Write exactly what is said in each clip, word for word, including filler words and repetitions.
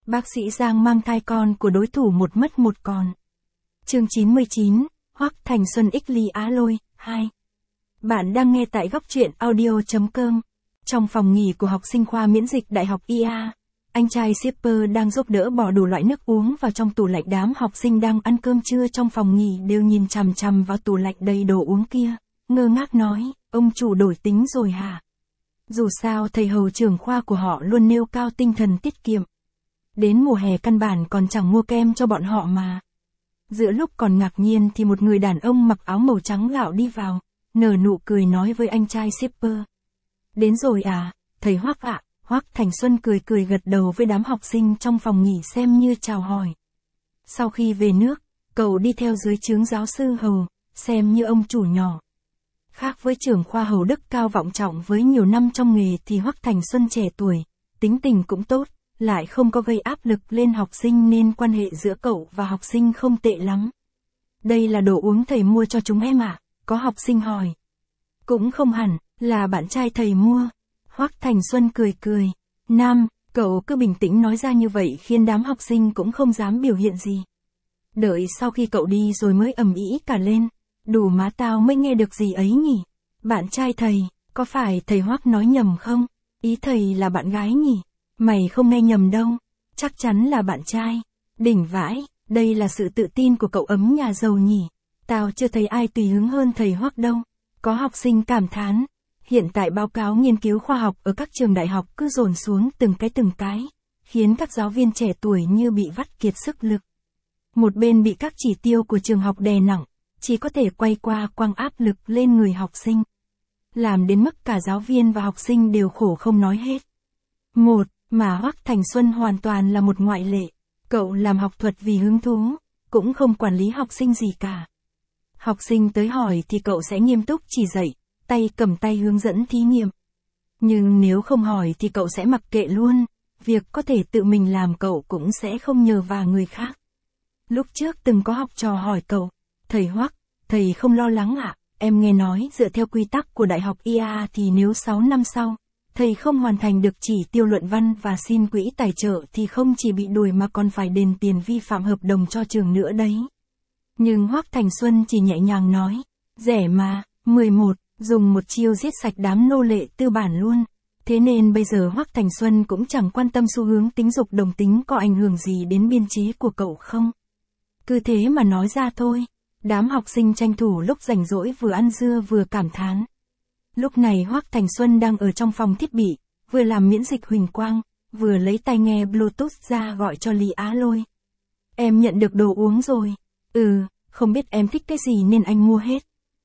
Bác sĩ Giang mang thai con của đối thủ một mất một còn. Chương chín mươi chín, Hoắc Thành Xuân x Lý Á Lôi, hai. Bạn đang nghe tại góc truyện audio chấm com. Trong phòng nghỉ của học sinh khoa miễn dịch Đại học i a, anh trai shipper đang giúp đỡ bỏ đủ loại nước uống vào trong tủ lạnh. Đám học sinh đang ăn cơm trưa trong phòng nghỉ đều nhìn chằm chằm vào tủ lạnh đầy đồ uống kia, ngơ ngác nói, ông chủ đổi tính rồi hả? Dù sao thầy hầu trưởng khoa của họ luôn nêu cao tinh thần tiết kiệm. Đến mùa hè căn bản còn chẳng mua kem cho bọn họ mà. Giữa lúc còn ngạc nhiên thì một người đàn ông mặc áo màu trắng gạo đi vào, nở nụ cười nói với anh trai shipper. Đến rồi à, thầy Hoắc ạ. Hoắc Thành Xuân cười cười gật đầu với đám học sinh trong phòng nghỉ xem như chào hỏi. Sau khi về nước, cậu đi theo dưới trướng giáo sư hầu, xem như ông chủ nhỏ. Khác với trưởng khoa hầu đức cao vọng trọng với nhiều năm trong nghề thì Hoắc Thành Xuân trẻ tuổi, tính tình cũng tốt, lại không có gây áp lực lên học sinh nên quan hệ giữa cậu và học sinh không tệ lắm. Đây là đồ uống thầy mua cho chúng em ạ, à? Có học sinh hỏi. Cũng không hẳn, là bạn trai thầy mua. Hoắc Thành Xuân cười cười. Nam, cậu cứ bình tĩnh nói ra như vậy khiến đám học sinh cũng không dám biểu hiện gì. Đợi sau khi cậu đi rồi mới ầm ĩ cả lên. Đủ má tao mới nghe được gì ấy nhỉ? Bạn trai thầy, có phải thầy Hoắc nói nhầm không? Ý thầy là bạn gái nhỉ? Mày không nghe nhầm đâu, chắc chắn là bạn trai. Đỉnh vãi, đây là sự tự tin của cậu ấm nhà giàu nhỉ? Tao chưa thấy ai tùy hứng hơn thầy Hoắc đâu. Có học sinh cảm thán. Hiện tại báo cáo nghiên cứu khoa học ở các trường đại học cứ dồn xuống từng cái từng cái, khiến các giáo viên trẻ tuổi như bị vắt kiệt sức lực. Một bên bị các chỉ tiêu của trường học đè nặng, chỉ có thể quay qua quăng áp lực lên người học sinh. Làm đến mức cả giáo viên và học sinh đều khổ không nói hết. Một, mà Hoắc Thành Xuân hoàn toàn là một ngoại lệ. Cậu làm học thuật vì hứng thú, cũng không quản lý học sinh gì cả. Học sinh tới hỏi thì cậu sẽ nghiêm túc chỉ dạy, tay cầm tay hướng dẫn thí nghiệm. Nhưng nếu không hỏi thì cậu sẽ mặc kệ luôn, việc có thể tự mình làm cậu cũng sẽ không nhờ vào người khác. Lúc trước từng có học trò hỏi cậu, thầy Hoắc, thầy không lo lắng ạ, à? Em nghe nói dựa theo quy tắc của Đại học i a thì nếu sáu năm sau, thầy không hoàn thành được chỉ tiêu luận văn và xin quỹ tài trợ thì không chỉ bị đuổi mà còn phải đền tiền vi phạm hợp đồng cho trường nữa đấy. Nhưng Hoắc Thành Xuân chỉ nhẹ nhàng nói, rẻ mà. mười một, dùng một chiêu giết sạch đám nô lệ tư bản luôn. Thế nên bây giờ Hoắc Thành Xuân cũng chẳng quan tâm xu hướng tính dục đồng tính có ảnh hưởng gì đến biên chế của cậu không. Cứ thế mà nói ra thôi. Đám học sinh tranh thủ lúc rảnh rỗi vừa ăn dưa vừa cảm thán. Lúc này Hoắc Thành Xuân đang ở trong phòng thiết bị, vừa làm miễn dịch huỳnh quang, vừa lấy tai nghe Bluetooth ra gọi cho Lý Á Lôi. Em nhận được đồ uống rồi. Ừ, không biết em thích cái gì nên anh mua hết.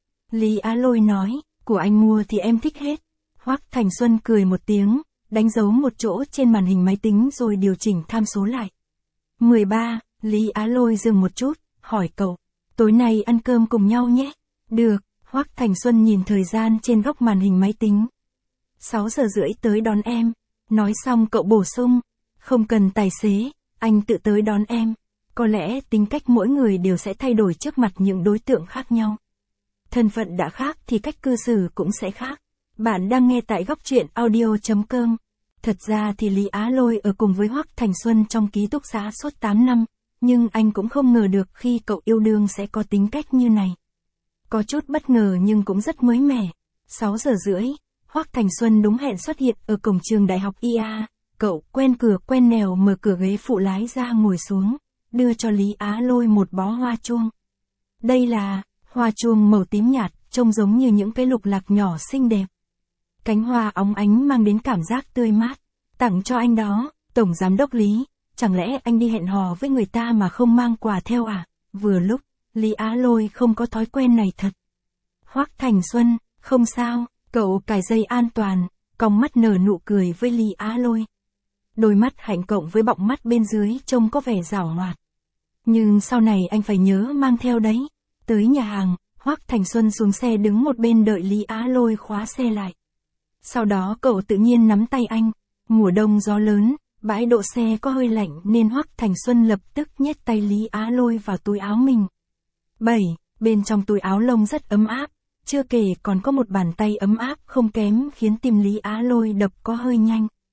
Lý Á Lôi nói, của anh mua thì em thích hết. Hoắc Thành Xuân cười một tiếng, đánh dấu một chỗ trên màn hình máy tính rồi điều chỉnh tham số lại. mười ba, Lý Á Lôi dừng một chút, hỏi cậu, tối nay ăn cơm cùng nhau nhé. Được, Hoắc Thành Xuân nhìn thời gian trên góc màn hình máy tính. sáu giờ rưỡi tới đón em. Nói xong cậu bổ sung, không cần tài xế, anh tự tới đón em. Có lẽ tính cách mỗi người đều sẽ thay đổi trước mặt những đối tượng khác nhau. Thân phận đã khác thì cách cư xử cũng sẽ khác. Bạn đang nghe tại góc truyện audio chấm com. Thật ra thì Lý Á Lôi ở cùng với Hoắc Thành Xuân trong ký túc xá suốt tám năm, nhưng anh cũng không ngờ được khi cậu yêu đương sẽ có tính cách như này. Có chút bất ngờ nhưng cũng rất mới mẻ. sáu giờ rưỡi, Hoắc Thành Xuân đúng hẹn xuất hiện ở cổng trường Đại học i a. Cậu quen cửa quen nẻo mở cửa ghế phụ lái ra ngồi xuống, đưa cho Lý Á Lôi một bó hoa chuông. Đây là hoa chuông màu tím nhạt, trông giống như những cái lục lạc nhỏ xinh đẹp. Cánh hoa óng ánh mang đến cảm giác tươi mát. Tặng cho anh đó, Tổng Giám đốc Lý, chẳng lẽ anh đi hẹn hò với người ta mà không mang quà theo à? Vừa lúc, Lý Á Lôi không có thói quen này thật. Hoắc Thành Xuân, không sao, cậu cài dây an toàn, cong mắt nở nụ cười với Lý Á Lôi. Đôi mắt hạnh cộng với bọng mắt bên dưới trông có vẻ giảo hoạt. Nhưng sau này anh phải nhớ mang theo đấy. Tới nhà hàng, Hoắc Thành Xuân xuống xe đứng một bên đợi Lý Á Lôi khóa xe lại. Sau đó cậu tự nhiên nắm tay anh. Mùa đông gió lớn, bãi đỗ xe có hơi lạnh nên Hoắc Thành Xuân lập tức nhét tay Lý Á Lôi vào túi áo mình. bảy. Bên trong túi áo lông rất ấm áp, chưa kể còn có một bàn tay ấm áp không kém khiến tim Lý Á Lôi đập có hơi nhanh.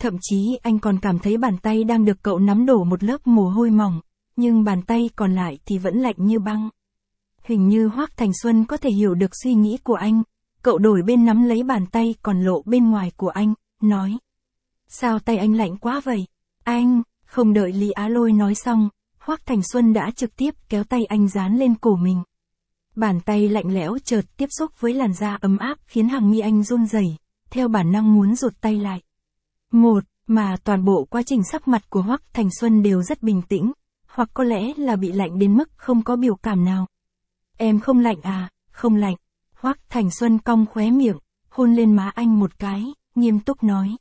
Thậm chí anh còn cảm thấy bàn tay đang được cậu nắm đổ một lớp mồ hôi mỏng, nhưng bàn tay còn lại thì vẫn lạnh như băng. Hình như Hoắc Thành Xuân có thể hiểu được suy nghĩ của anh, cậu đổi bên nắm lấy bàn tay còn lộ bên ngoài của anh, nói. Sao tay anh lạnh quá vậy? Anh, không đợi Lý Á Lôi nói xong, Hoắc Thành Xuân đã trực tiếp kéo tay anh dán lên cổ mình. Bàn tay lạnh lẽo chợt tiếp xúc với làn da ấm áp khiến hàng mi anh run rẩy, theo bản năng muốn rụt tay lại. Một, mà toàn bộ quá trình sắc mặt của Hoắc Thành Xuân đều rất bình tĩnh, hoặc có lẽ là bị lạnh đến mức không có biểu cảm nào. Em không lạnh à, không lạnh. Hoắc Thành Xuân cong khóe miệng, hôn lên má anh một cái, nghiêm túc nói.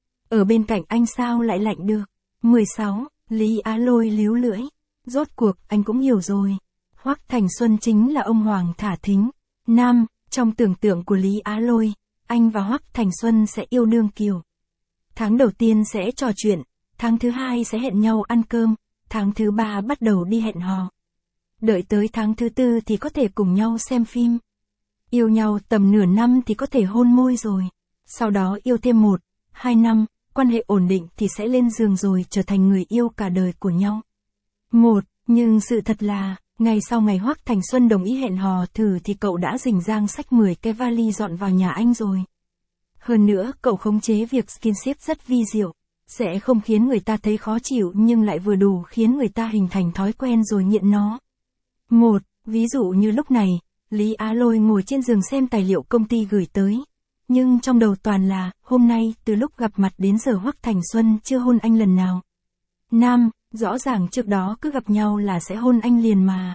Ở bên cạnh anh sao lại lạnh được? mười sáu, Lý Á Lôi líu lưỡi. Rốt cuộc anh cũng hiểu rồi. Hoắc Thành Xuân chính là ông Hoàng thả thính. Nam, trong tưởng tượng của Lý Á Lôi, anh và Hoắc Thành Xuân sẽ yêu đương kiểu. Tháng đầu tiên sẽ trò chuyện, tháng thứ hai sẽ hẹn nhau ăn cơm, tháng thứ ba bắt đầu đi hẹn hò. Đợi tới tháng thứ tư thì có thể cùng nhau xem phim. Yêu nhau tầm nửa năm thì có thể hôn môi rồi. Sau đó yêu thêm một, hai năm, quan hệ ổn định thì sẽ lên giường rồi trở thành người yêu cả đời của nhau. Một, nhưng sự thật là, ngày sau ngày Hoắc Thành Xuân đồng ý hẹn hò thử thì cậu đã rình rang xách mười cái vali dọn vào nhà anh rồi. Hơn nữa, cậu khống chế việc skinship rất vi diệu, sẽ không khiến người ta thấy khó chịu nhưng lại vừa đủ khiến người ta hình thành thói quen rồi nghiện nó. Một, ví dụ như lúc này, Lý Á Lôi ngồi trên giường xem tài liệu công ty gửi tới. Nhưng trong đầu toàn là, hôm nay, từ lúc gặp mặt đến giờ Hoắc Thành Xuân chưa hôn anh lần nào. Nam, rõ ràng trước đó cứ gặp nhau là sẽ hôn anh liền mà.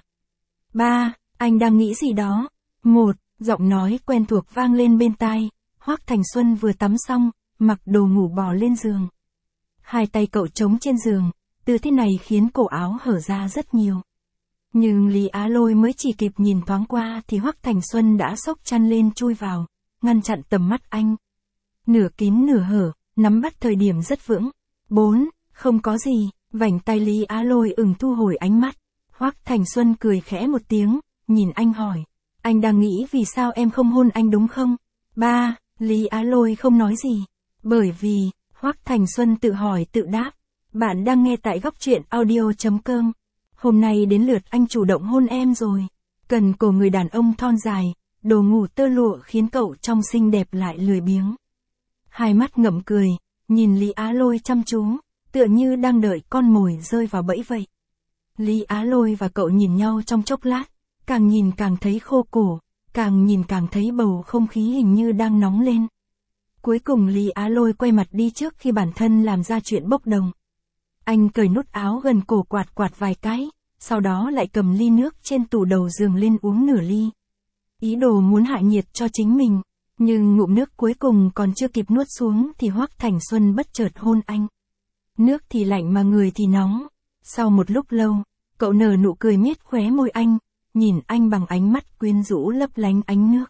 Ba, anh đang nghĩ gì đó? Một, giọng nói quen thuộc vang lên bên tai, Hoắc Thành Xuân vừa tắm xong, mặc đồ ngủ bò lên giường. Hai tay cậu trống trên giường, tư thế này khiến cổ áo hở ra rất nhiều. Nhưng Lý Á Lôi mới chỉ kịp nhìn thoáng qua thì Hoắc Thành Xuân đã xốc chăn lên chui vào, ngăn chặn tầm mắt anh. Nửa kín nửa hở, nắm bắt thời điểm rất vững. Bốn, không có gì, vành tay Lý Á Lôi ửng thu hồi ánh mắt. Hoắc Thành Xuân cười khẽ một tiếng, nhìn anh hỏi. Anh đang nghĩ vì sao em không hôn anh đúng không? Ba, Lý Á Lôi không nói gì. Bởi vì, Hoắc Thành Xuân tự hỏi tự đáp. Bạn đang nghe tại góc truyện audio chấm com. Hôm nay đến lượt anh chủ động hôn em rồi. Cần cổ người đàn ông thon dài, đồ ngủ tơ lụa khiến cậu trông xinh đẹp lại lười biếng. Hai mắt ngậm cười, nhìn Lý Á Lôi chăm chú, tựa như đang đợi con mồi rơi vào bẫy vậy. Lý Á Lôi và cậu nhìn nhau trong chốc lát, càng nhìn càng thấy khô cổ, càng nhìn càng thấy bầu không khí hình như đang nóng lên. Cuối cùng Lý Á Lôi quay mặt đi trước khi bản thân làm ra chuyện bốc đồng. Anh cởi nút áo gần cổ quạt quạt vài cái, sau đó lại cầm ly nước trên tủ đầu giường lên uống nửa ly. Ý đồ muốn hạ nhiệt cho chính mình, nhưng ngụm nước cuối cùng còn chưa kịp nuốt xuống thì Hoắc Thành Xuân bất chợt hôn anh. Nước thì lạnh mà người thì nóng. Sau một lúc lâu, cậu nở nụ cười miết khóe môi anh, nhìn anh bằng ánh mắt quyến rũ lấp lánh ánh nước.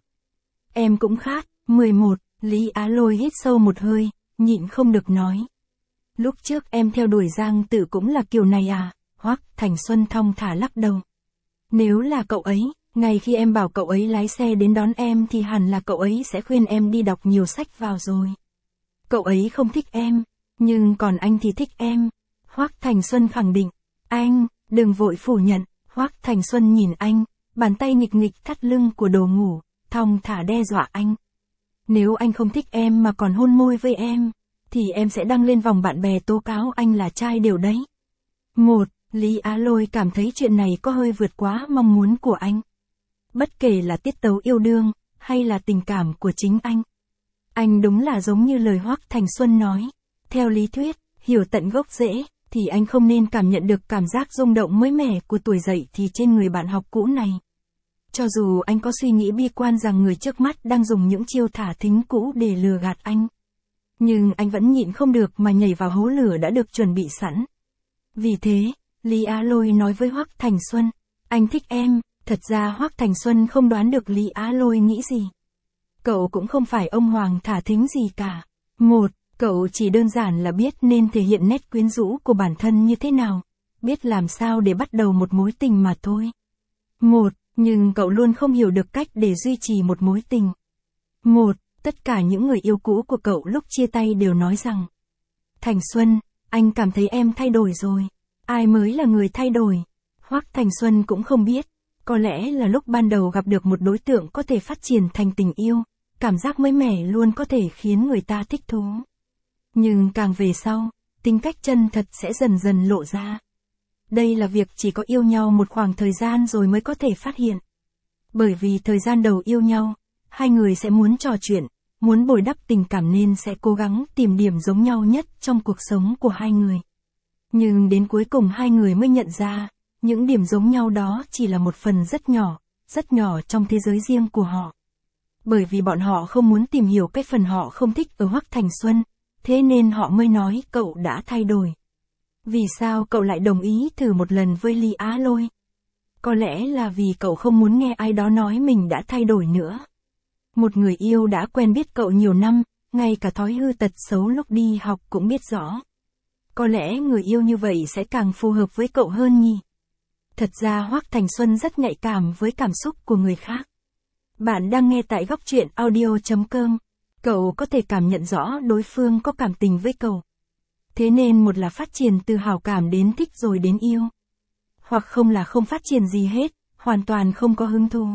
Em cũng khát. mười một, Lý Á Lôi hít sâu một hơi, nhịn không được nói. Lúc trước em theo đuổi Giang Tử cũng là kiểu này à? Hoắc Thành Xuân thong thả lắc đầu. Nếu là cậu ấy, ngày khi em bảo cậu ấy lái xe đến đón em thì hẳn là cậu ấy sẽ khuyên em đi đọc nhiều sách vào rồi. Cậu ấy không thích em, nhưng còn anh thì thích em. Hoắc Thành Xuân khẳng định. Anh, đừng vội phủ nhận. Hoắc Thành Xuân nhìn anh, bàn tay nghịch nghịch thắt lưng của đồ ngủ, thong thả đe dọa anh. Nếu anh không thích em mà còn hôn môi với em, thì em sẽ đăng lên vòng bạn bè tố cáo anh là trai điều đấy. Một, Lý Á Lôi cảm thấy chuyện này có hơi vượt quá mong muốn của anh. Bất kể là tiết tấu yêu đương, hay là tình cảm của chính anh. Anh đúng là giống như lời Hoắc Thành Xuân nói. Theo lý thuyết, hiểu tận gốc rễ, thì anh không nên cảm nhận được cảm giác rung động mới mẻ của tuổi dậy thì trên người bạn học cũ này. Cho dù anh có suy nghĩ bi quan rằng người trước mắt đang dùng những chiêu thả thính cũ để lừa gạt anh. Nhưng anh vẫn nhịn không được mà nhảy vào hố lửa đã được chuẩn bị sẵn. Vì thế, Lý Á Lôi nói với Hoắc Thành Xuân, anh thích em. Thật ra Hoắc Thành Xuân không đoán được Lý Á Lôi nghĩ gì. Cậu cũng không phải ông hoàng thả thính gì cả. Một, cậu chỉ đơn giản là biết nên thể hiện nét quyến rũ của bản thân như thế nào, biết làm sao để bắt đầu một mối tình mà thôi. Một, nhưng cậu luôn không hiểu được cách để duy trì một mối tình. Một, tất cả những người yêu cũ của cậu lúc chia tay đều nói rằng, Thành Xuân, anh cảm thấy em thay đổi rồi. Ai mới là người thay đổi? Hoắc Thành Xuân cũng không biết. Có lẽ là lúc ban đầu gặp được một đối tượng có thể phát triển thành tình yêu, cảm giác mới mẻ luôn có thể khiến người ta thích thú. Nhưng càng về sau, tính cách chân thật sẽ dần dần lộ ra. Đây là việc chỉ có yêu nhau một khoảng thời gian rồi mới có thể phát hiện. Bởi vì thời gian đầu yêu nhau, hai người sẽ muốn trò chuyện, muốn bồi đắp tình cảm nên sẽ cố gắng tìm điểm giống nhau nhất trong cuộc sống của hai người. Nhưng đến cuối cùng hai người mới nhận ra, những điểm giống nhau đó chỉ là một phần rất nhỏ, rất nhỏ trong thế giới riêng của họ. Bởi vì bọn họ không muốn tìm hiểu cái phần họ không thích ở Hoắc Thành Xuân, thế nên họ mới nói cậu đã thay đổi. Vì sao cậu lại đồng ý thử một lần với Lý Á Lôi? Có lẽ là vì cậu không muốn nghe ai đó nói mình đã thay đổi nữa. Một người yêu đã quen biết cậu nhiều năm, ngay cả thói hư tật xấu lúc đi học cũng biết rõ. Có lẽ người yêu như vậy sẽ càng phù hợp với cậu hơn nhỉ? Thật ra Hoắc Thành Xuân rất nhạy cảm với cảm xúc của người khác. Bạn đang nghe tại góc truyện audio chấm com. Cậu có thể cảm nhận rõ đối phương có cảm tình với cậu. Thế nên một là phát triển từ hảo cảm đến thích rồi đến yêu. Hoặc không là không phát triển gì hết, hoàn toàn không có hứng thú.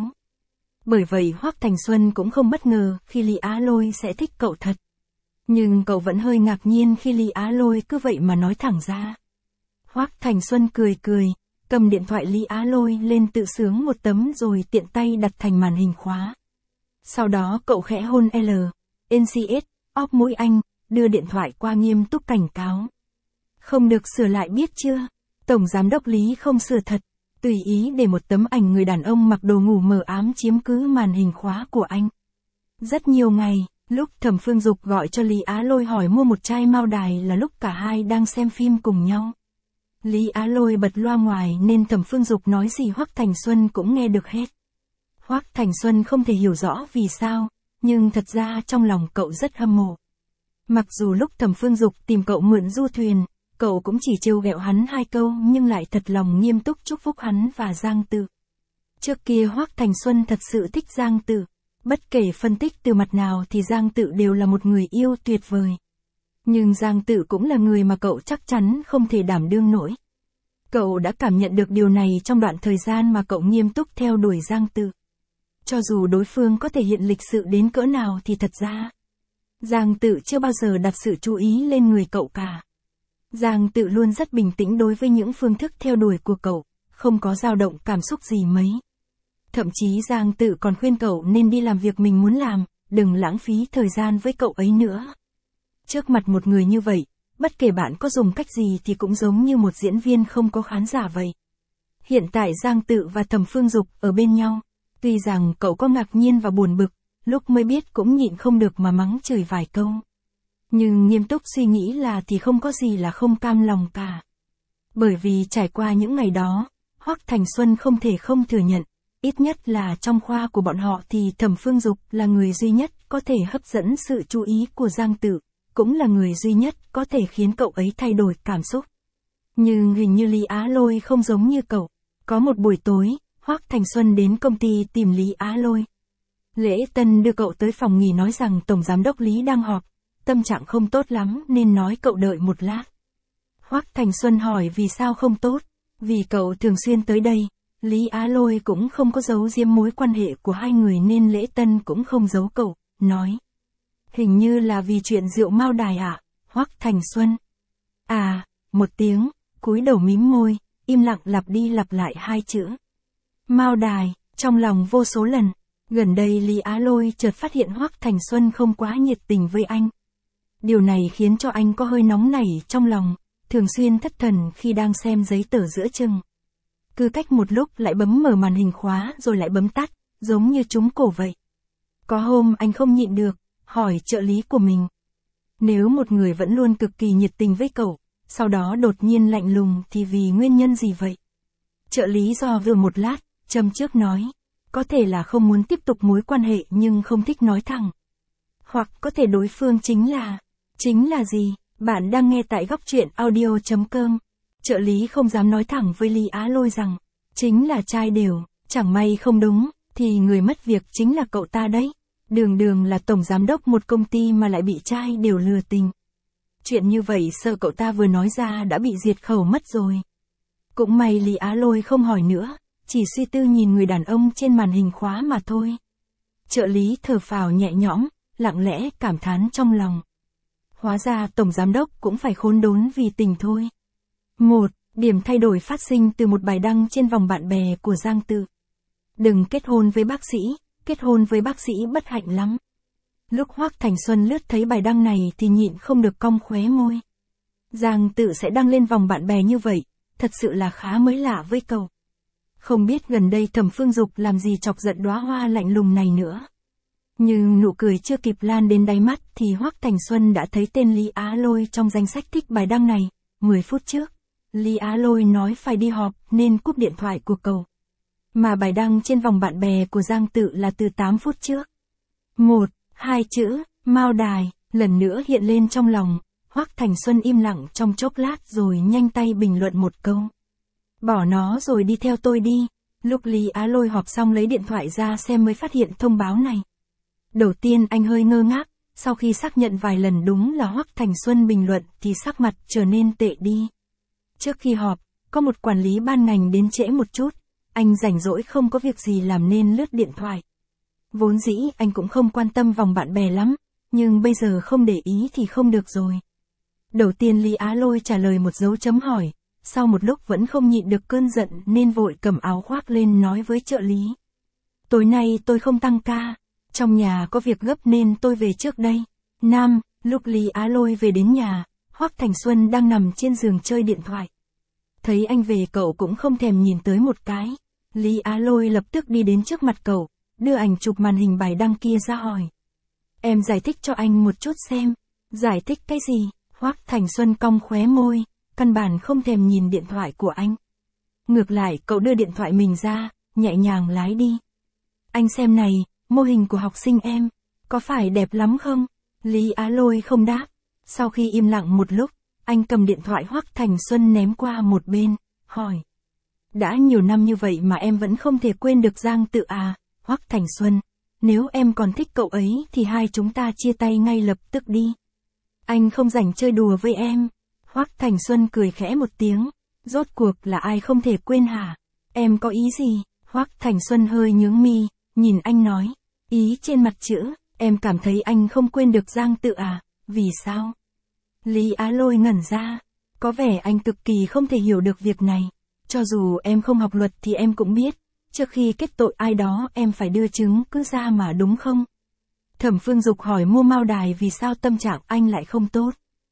Bởi vậy Hoắc Thành Xuân cũng không bất ngờ khi Lý Á Lôi sẽ thích cậu thật. Nhưng cậu vẫn hơi ngạc nhiên khi Lý Á Lôi cứ vậy mà nói thẳng ra. Hoắc Thành Xuân cười cười, cầm điện thoại Lý Á Lôi lên tự sướng một tấm rồi tiện tay đặt thành màn hình khóa. Sau đó cậu khẽ hôn L, en xê ét, óp mũi anh, đưa điện thoại qua nghiêm túc cảnh cáo. Không được sửa lại biết chưa? Tổng giám đốc Lý không sửa thật, tùy ý để một tấm ảnh người đàn ông mặc đồ ngủ mờ ám chiếm cứ màn hình khóa của anh. Rất nhiều ngày, lúc Thẩm Phương Dục gọi cho Lý Á Lôi hỏi mua một chai mao đài là lúc cả hai đang xem phim cùng nhau. Lý Á Lôi bật loa ngoài nên Thẩm Phương Dục nói gì Hoắc Thành Xuân cũng nghe được hết. Hoắc Thành Xuân không thể hiểu rõ vì sao, nhưng thật ra trong lòng cậu rất hâm mộ. Mặc dù lúc Thẩm Phương Dục tìm cậu mượn du thuyền, cậu cũng chỉ trêu ghẹo hắn hai câu nhưng lại thật lòng nghiêm túc chúc phúc hắn và Giang Tự. Trước kia Hoắc Thành Xuân thật sự thích Giang Tự. Bất kể phân tích từ mặt nào thì Giang Tự đều là một người yêu tuyệt vời. Nhưng Giang Tự cũng là người mà cậu chắc chắn không thể đảm đương nổi. Cậu đã cảm nhận được điều này trong đoạn thời gian mà cậu nghiêm túc theo đuổi Giang Tự. Cho dù đối phương có thể hiện lịch sự đến cỡ nào thì thật ra, Giang Tự chưa bao giờ đặt sự chú ý lên người cậu cả. Giang Tự luôn rất bình tĩnh đối với những phương thức theo đuổi của cậu, không có dao động cảm xúc gì mấy. Thậm chí Giang Tự còn khuyên cậu nên đi làm việc mình muốn làm, đừng lãng phí thời gian với cậu ấy nữa. Trước mặt một người như vậy, bất kể bạn có dùng cách gì thì cũng giống như một diễn viên không có khán giả vậy. Hiện tại Giang Tự và Thẩm Phương Dục ở bên nhau, tuy rằng cậu có ngạc nhiên và buồn bực, lúc mới biết cũng nhịn không được mà mắng chửi vài câu. Nhưng nghiêm túc suy nghĩ là thì không có gì là không cam lòng cả. Bởi vì trải qua những ngày đó, Hoắc Thành Xuân không thể không thừa nhận, ít nhất là trong khoa của bọn họ thì Thẩm Phương Dục là người duy nhất có thể hấp dẫn sự chú ý của Giang Tự, cũng là người duy nhất có thể khiến cậu ấy thay đổi cảm xúc. Nhưng hình như Lý Á Lôi không giống như cậu. Có một buổi tối, Hoắc Thành Xuân đến công ty tìm Lý Á Lôi. Lễ Tân đưa cậu tới phòng nghỉ nói rằng Tổng Giám đốc Lý đang họp, tâm trạng không tốt lắm nên nói cậu đợi một lát. Hoắc Thành Xuân hỏi vì sao không tốt, vì cậu thường xuyên tới đây. Lý Á Lôi cũng không có giấu giếm mối quan hệ của hai người nên Lễ Tân cũng không giấu cậu, nói. Hình như là vì chuyện rượu mao đài ạ, à? Hoắc Thành Xuân. À, một tiếng, cúi đầu mím môi, im lặng lặp đi lặp lại hai chữ. Mao đài, trong lòng vô số lần. Gần đây Lý Á Lôi chợt phát hiện Hoắc Thành Xuân không quá nhiệt tình với anh. Điều này khiến cho anh có hơi nóng nảy trong lòng, thường xuyên thất thần khi đang xem giấy tờ giữa chừng. Cứ cách một lúc lại bấm mở màn hình khóa rồi lại bấm tắt, giống như trúng cổ vậy. Có hôm anh không nhịn được, hỏi trợ lý của mình. Nếu một người vẫn luôn cực kỳ nhiệt tình với cậu, sau đó đột nhiên lạnh lùng thì vì nguyên nhân gì vậy? Trợ lý do dự một lát, châm trước nói. Có thể là không muốn tiếp tục mối quan hệ nhưng không thích nói thẳng. Hoặc có thể đối phương chính là... Chính là gì? Bạn đang nghe tại góc truyện audio chấm com. Trợ lý không dám nói thẳng với Lý Á Lôi rằng, chính là trai đều, chẳng may không đúng, thì người mất việc chính là cậu ta đấy. Đường đường là tổng giám đốc một công ty mà lại bị trai đều lừa tình. Chuyện như vậy sợ cậu ta vừa nói ra đã bị diệt khẩu mất rồi. Cũng may Lý Á Lôi không hỏi nữa, chỉ suy tư nhìn người đàn ông trên màn hình khóa mà thôi. Trợ lý thở phào nhẹ nhõm, lặng lẽ cảm thán trong lòng. Hóa ra tổng giám đốc cũng phải khốn đốn vì tình thôi. Một, điểm thay đổi phát sinh từ một bài đăng trên vòng bạn bè của Giang Tự. Đừng kết hôn với bác sĩ, kết hôn với bác sĩ bất hạnh lắm. Lúc Hoắc Thành Xuân lướt thấy bài đăng này thì nhịn không được cong khóe môi. Giang Tự sẽ đăng lên vòng bạn bè như vậy, thật sự là khá mới lạ với cậu. Không biết gần đây Thẩm Phương Dục làm gì chọc giận đóa hoa lạnh lùng này nữa. Nhưng nụ cười chưa kịp lan đến đáy mắt thì Hoắc Thành Xuân đã thấy tên Lý Á Lôi trong danh sách thích bài đăng này. mười phút trước, Lý Á Lôi nói phải đi họp nên cúp điện thoại của cậu. Mà bài đăng trên vòng bạn bè của Giang Tự là từ tám phút trước. Một, hai chữ, Mao Đài, lần nữa hiện lên trong lòng. Hoắc Thành Xuân im lặng trong chốc lát rồi nhanh tay bình luận một câu. Bỏ nó rồi đi theo tôi đi. Lúc Lý Á Lôi họp xong lấy điện thoại ra xem mới phát hiện thông báo này. Đầu tiên anh hơi ngơ ngác, sau khi xác nhận vài lần đúng là Hoắc Thành Xuân bình luận thì sắc mặt trở nên tệ đi. Trước khi họp, có một quản lý ban ngành đến trễ một chút, anh rảnh rỗi không có việc gì làm nên lướt điện thoại. Vốn dĩ anh cũng không quan tâm vòng bạn bè lắm, nhưng bây giờ không để ý thì không được rồi. Đầu tiên Lý Á Lôi trả lời một dấu chấm hỏi, sau một lúc vẫn không nhịn được cơn giận nên vội cầm áo khoác lên nói với trợ lý. Tối nay tôi không tăng ca, trong nhà có việc gấp nên tôi về trước đây. Nam, lúc Lý Á Lôi về đến nhà, Hoắc Thành Xuân đang nằm trên giường chơi điện thoại. Thấy anh về cậu cũng không thèm nhìn tới một cái. Lý Á Lôi lập tức đi đến trước mặt cậu, đưa ảnh chụp màn hình bài đăng kia ra hỏi. Em giải thích cho anh một chút xem. Giải thích cái gì? Hoắc Thành Xuân cong khóe môi, căn bản không thèm nhìn điện thoại của anh. Ngược lại cậu đưa điện thoại mình ra, nhẹ nhàng lái đi. Anh xem này, mô hình của học sinh em, có phải đẹp lắm không? Lý Á Lôi không đáp. Sau khi im lặng một lúc, anh cầm điện thoại Hoắc Thành Xuân ném qua một bên, hỏi. Đã nhiều năm như vậy mà em vẫn không thể quên được Giang Tự à? Hoắc Thành Xuân, nếu em còn thích cậu ấy thì hai chúng ta chia tay ngay lập tức đi. Anh không rảnh chơi đùa với em. Hoắc Thành Xuân cười khẽ một tiếng, rốt cuộc là ai không thể quên hả? Em có ý gì? Hoắc Thành Xuân hơi nhướng mi, nhìn anh nói. Ý trên mặt chữ, em cảm thấy anh không quên được Giang Tự à? Vì sao? Lý Á Lôi ngẩn ra, có vẻ anh cực kỳ không thể hiểu được việc này. Cho dù em không học luật thì em cũng biết, trước khi kết tội ai đó em phải đưa chứng cứ ra mà đúng không? Thẩm Phương Dục hỏi mua Mao Đài vì sao tâm trạng anh lại không tốt.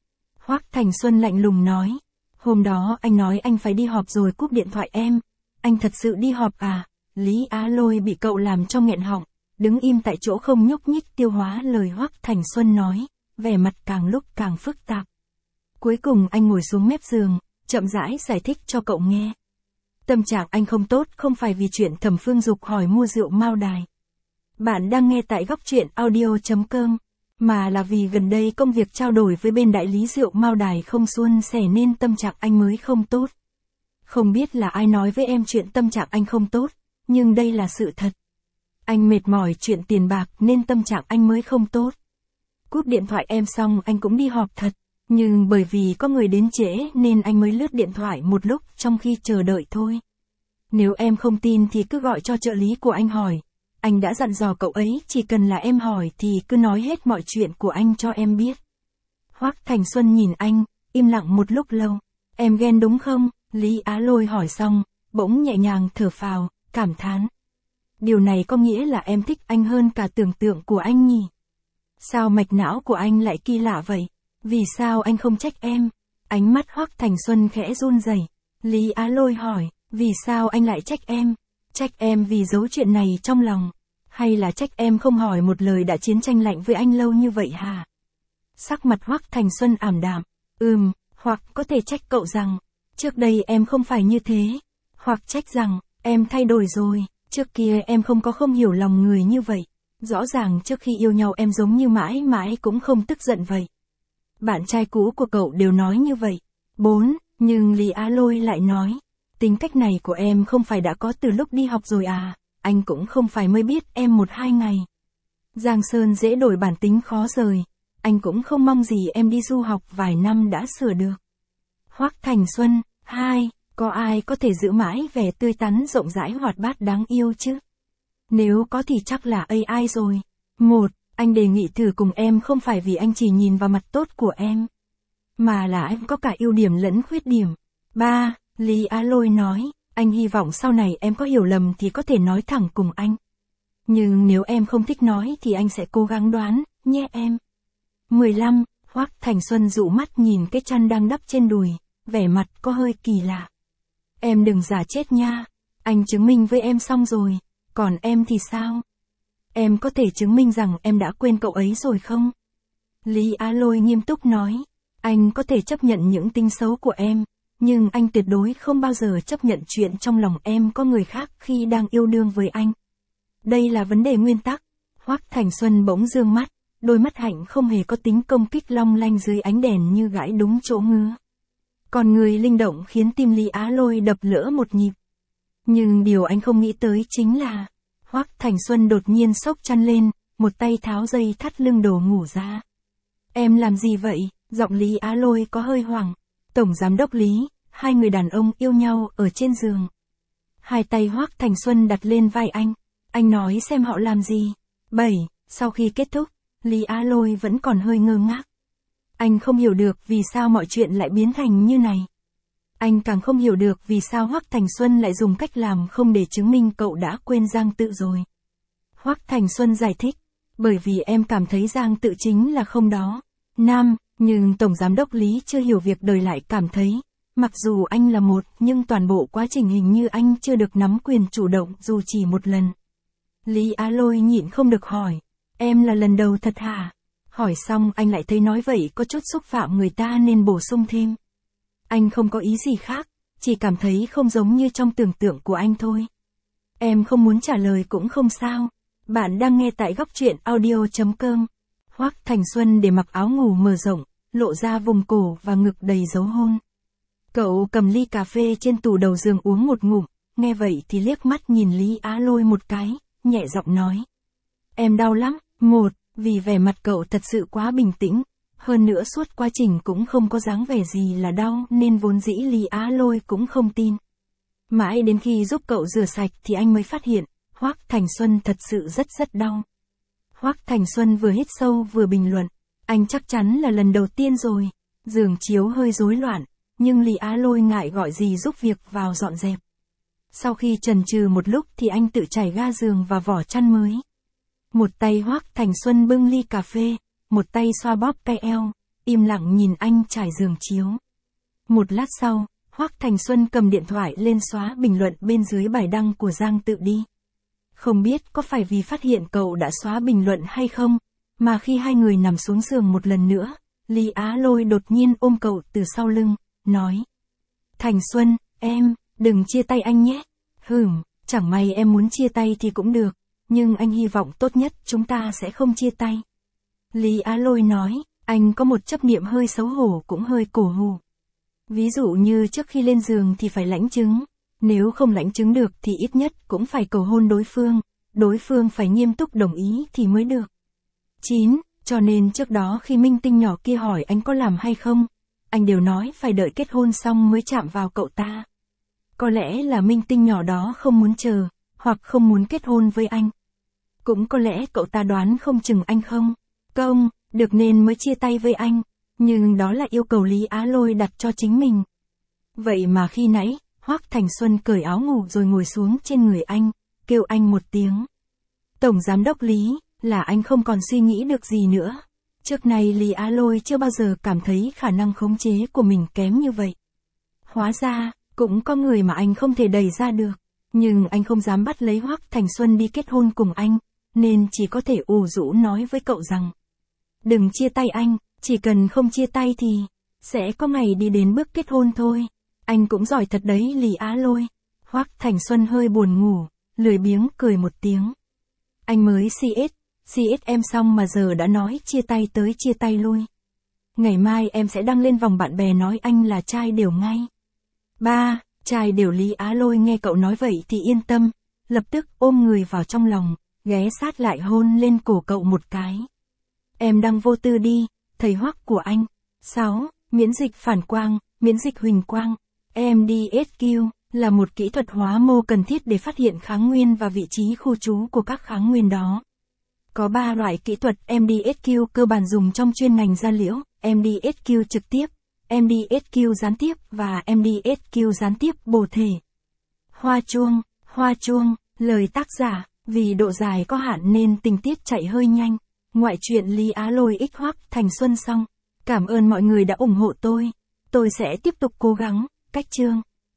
Hoắc Thành Xuân lạnh lùng nói, hôm đó anh nói anh phải đi họp rồi cúp điện thoại em, anh thật sự đi họp à? Lý Á Lôi bị cậu làm cho nghẹn họng, đứng im tại chỗ không nhúc nhích tiêu hóa lời Hoắc Thành Xuân nói, vẻ mặt càng lúc càng phức tạp. Cuối cùng anh ngồi xuống mép giường, chậm rãi giải thích cho cậu nghe. Tâm trạng anh không tốt không phải vì chuyện Thẩm Phương Dục hỏi mua rượu Mao Đài. Bạn đang nghe tại góc truyện audio chấm com, mà là vì gần đây công việc trao đổi với bên đại lý rượu Mao Đài không suôn sẻ nên tâm trạng anh mới không tốt. Không biết là ai nói với em chuyện tâm trạng anh không tốt, nhưng đây là sự thật. Anh mệt mỏi chuyện tiền bạc nên tâm trạng anh mới không tốt. Cúp điện thoại em xong anh cũng đi họp thật, nhưng bởi vì có người đến trễ nên anh mới lướt điện thoại một lúc trong khi chờ đợi thôi. Nếu em không tin thì cứ gọi cho trợ lý của anh hỏi. Anh đã dặn dò cậu ấy chỉ cần là em hỏi thì cứ nói hết mọi chuyện của anh cho em biết. Hoắc Thành Xuân nhìn anh, im lặng một lúc lâu. Em ghen đúng không? Lý Á Lôi hỏi xong, bỗng nhẹ nhàng thở phào, cảm thán. Điều này có nghĩa là em thích anh hơn cả tưởng tượng của anh nhỉ? Sao mạch não của anh lại kỳ lạ vậy? Vì sao anh không trách em? Ánh mắt Hoắc Thành Xuân khẽ run rẩy. Lý Á Lôi hỏi, vì sao anh lại trách em? Trách em vì giấu chuyện này trong lòng? Hay là trách em không hỏi một lời đã chiến tranh lạnh với anh lâu như vậy hả? Sắc mặt Hoắc Thành Xuân ảm đạm. Ừm, hoặc có thể trách cậu rằng, trước đây em không phải như thế. Hoặc trách rằng, em thay đổi rồi, trước kia em không có không hiểu lòng người như vậy. Rõ ràng trước khi yêu nhau em giống như mãi mãi cũng không tức giận vậy. Bạn trai cũ của cậu đều nói như vậy. Bốn, nhưng Lý Á Lôi lại nói, tính cách này của em không phải đã có từ lúc đi học rồi à, anh cũng không phải mới biết em một hai ngày. Giang Sơn dễ đổi bản tính khó rời, anh cũng không mong gì em đi du học vài năm đã sửa được. Hoắc Thành Xuân, hai, có ai có thể giữ mãi vẻ tươi tắn rộng rãi hoạt bát đáng yêu chứ? Nếu có thì chắc là a i rồi. Một, anh đề nghị thử cùng em không phải vì anh chỉ nhìn vào mặt tốt của em, mà là em có cả ưu điểm lẫn khuyết điểm. Ba, Lý Á Lôi nói, anh hy vọng sau này em có hiểu lầm thì có thể nói thẳng cùng anh. Nhưng nếu em không thích nói thì anh sẽ cố gắng đoán, nhé em. mười lăm, Hoắc Thành Xuân dụ mắt nhìn cái chăn đang đắp trên đùi, vẻ mặt có hơi kỳ lạ. Em đừng giả chết nha, anh chứng minh với em xong rồi, còn em thì sao? Em có thể chứng minh rằng em đã quên cậu ấy rồi không? Lý Á Lôi nghiêm túc nói, anh có thể chấp nhận những tính xấu của em, nhưng anh tuyệt đối không bao giờ chấp nhận chuyện trong lòng em có người khác khi đang yêu đương với anh. Đây là vấn đề nguyên tắc. Hoắc Thành Xuân bỗng dương mắt, đôi mắt hạnh không hề có tính công kích long lanh dưới ánh đèn như gãi đúng chỗ ngứa. Còn người linh động khiến tim Lý Á Lôi đập lỡ một nhịp. Nhưng điều anh không nghĩ tới chính là, Hoắc Thành Xuân đột nhiên xốc chăn lên, một tay tháo dây thắt lưng đồ ngủ ra. Em làm gì vậy? Giọng Lý Á Lôi có hơi hoảng. Tổng giám đốc Lý, hai người đàn ông yêu nhau ở trên giường. Hai tay Hoắc Thành Xuân đặt lên vai anh. Anh nói xem họ làm gì. Bảy, sau khi kết thúc, Lý Á Lôi vẫn còn hơi ngơ ngác. Anh không hiểu được vì sao mọi chuyện lại biến thành như này. Anh càng không hiểu được vì sao Hoắc Thành Xuân lại dùng cách làm không để chứng minh cậu đã quên Giang Tự rồi. Hoắc Thành Xuân giải thích, bởi vì em cảm thấy Giang Tự chính là không đó. Nam, nhưng Tổng Giám đốc Lý chưa hiểu việc đời lại cảm thấy, mặc dù anh là một, nhưng toàn bộ quá trình hình như anh chưa được nắm quyền chủ động dù chỉ một lần. Lý Á Lôi nhịn không được hỏi, em là lần đầu thật hả? Hỏi xong anh lại thấy nói vậy có chút xúc phạm người ta nên bổ sung thêm. Anh không có ý gì khác, chỉ cảm thấy không giống như trong tưởng tượng của anh thôi. Em không muốn trả lời cũng không sao. Bạn đang nghe tại góc truyện audio chấm com. Hoắc Thành Xuân để mặc áo ngủ mở rộng, lộ ra vùng cổ và ngực đầy dấu hôn. Cậu cầm ly cà phê trên tủ đầu giường uống một ngụm, nghe vậy thì liếc mắt nhìn Lý Á Lôi một cái, nhẹ giọng nói. Em đau lắm. Một, vì vẻ mặt cậu thật sự quá bình tĩnh, hơn nữa suốt quá trình cũng không có dáng vẻ gì là đau nên vốn dĩ Lý Á Lôi cũng không tin. Mãi đến khi giúp cậu rửa sạch thì anh mới phát hiện, Hoắc Thành Xuân thật sự rất rất đau. Hoắc Thành Xuân vừa hít sâu vừa bình luận, anh chắc chắn là lần đầu tiên rồi. Giường chiếu hơi rối loạn, nhưng Lý Á Lôi ngại gọi gì giúp việc vào dọn dẹp. Sau khi chần chừ một lúc thì anh tự trải ga giường và vỏ chăn mới. Một tay Hoắc Thành Xuân bưng ly cà phê, một tay xoa bóp tay eo, im lặng nhìn anh trải giường chiếu. Một lát sau, Hoắc Thành Xuân cầm điện thoại lên xóa bình luận bên dưới bài đăng của Giang Tự đi. Không biết có phải vì phát hiện cậu đã xóa bình luận hay không, mà khi hai người nằm xuống giường một lần nữa, Lý Á Lôi đột nhiên ôm cậu từ sau lưng, nói. Thành Xuân, em, đừng chia tay anh nhé. Hừm, chẳng may em muốn chia tay thì cũng được, nhưng anh hy vọng tốt nhất chúng ta sẽ không chia tay. Lý Á Lôi nói, anh có một chấp niệm hơi xấu hổ cũng hơi cổ hủ. Ví dụ như trước khi lên giường thì phải lãnh chứng, nếu không lãnh chứng được thì ít nhất cũng phải cầu hôn đối phương, đối phương phải nghiêm túc đồng ý thì mới được. chín. Cho nên trước đó khi minh tinh nhỏ kia hỏi anh có làm hay không, anh đều nói phải đợi kết hôn xong mới chạm vào cậu ta. Có lẽ là minh tinh nhỏ đó không muốn chờ, hoặc không muốn kết hôn với anh. Cũng có lẽ cậu ta đoán không chừng anh không công được nên mới chia tay với anh, nhưng đó là yêu cầu Lý Á Lôi đặt cho chính mình. Vậy mà khi nãy, Hoắc Thành Xuân cởi áo ngủ rồi ngồi xuống trên người anh, kêu anh một tiếng. Tổng Giám đốc Lý, là anh không còn suy nghĩ được gì nữa. Trước này Lý Á Lôi chưa bao giờ cảm thấy khả năng khống chế của mình kém như vậy. Hóa ra, cũng có người mà anh không thể đẩy ra được, nhưng anh không dám bắt lấy Hoắc Thành Xuân đi kết hôn cùng anh, nên chỉ có thể ủ rũ nói với cậu rằng. Đừng chia tay anh, chỉ cần không chia tay thì, sẽ có ngày đi đến bước kết hôn thôi. Anh cũng giỏi thật đấy Lý Á Lôi. Hoắc Thành Xuân hơi buồn ngủ, lười biếng cười một tiếng. Anh mới xê ét, xê ét em xong mà giờ đã nói chia tay tới chia tay lui. Ngày mai em sẽ đăng lên vòng bạn bè nói anh là trai đều ngay. ba. Trai đều Lý Á Lôi nghe cậu nói vậy thì yên tâm, lập tức ôm người vào trong lòng, ghé sát lại hôn lên cổ cậu một cái. Em đang vô tư đi, thầy Hoắc của anh. sáu. Miễn dịch phản quang, miễn dịch huỳnh quang. e em đê ét quy là một kỹ thuật hóa mô cần thiết để phát hiện kháng nguyên và vị trí khu trú của các kháng nguyên đó. Có ba loại kỹ thuật e em đê ét quy cơ bản dùng trong chuyên ngành da liễu, e em đê ét quy trực tiếp, e em đê ét quy gián tiếp và e em đê ét quy gián tiếp bổ thể. Hoa chuông, hoa chuông, lời tác giả, vì độ dài có hạn nên tình tiết chạy hơi nhanh. Ngoại truyện Lý Á Lôi x Hoắc Thành Xuân xong. Cảm ơn mọi người đã ủng hộ tôi. Tôi sẽ tiếp tục cố gắng. Cách chương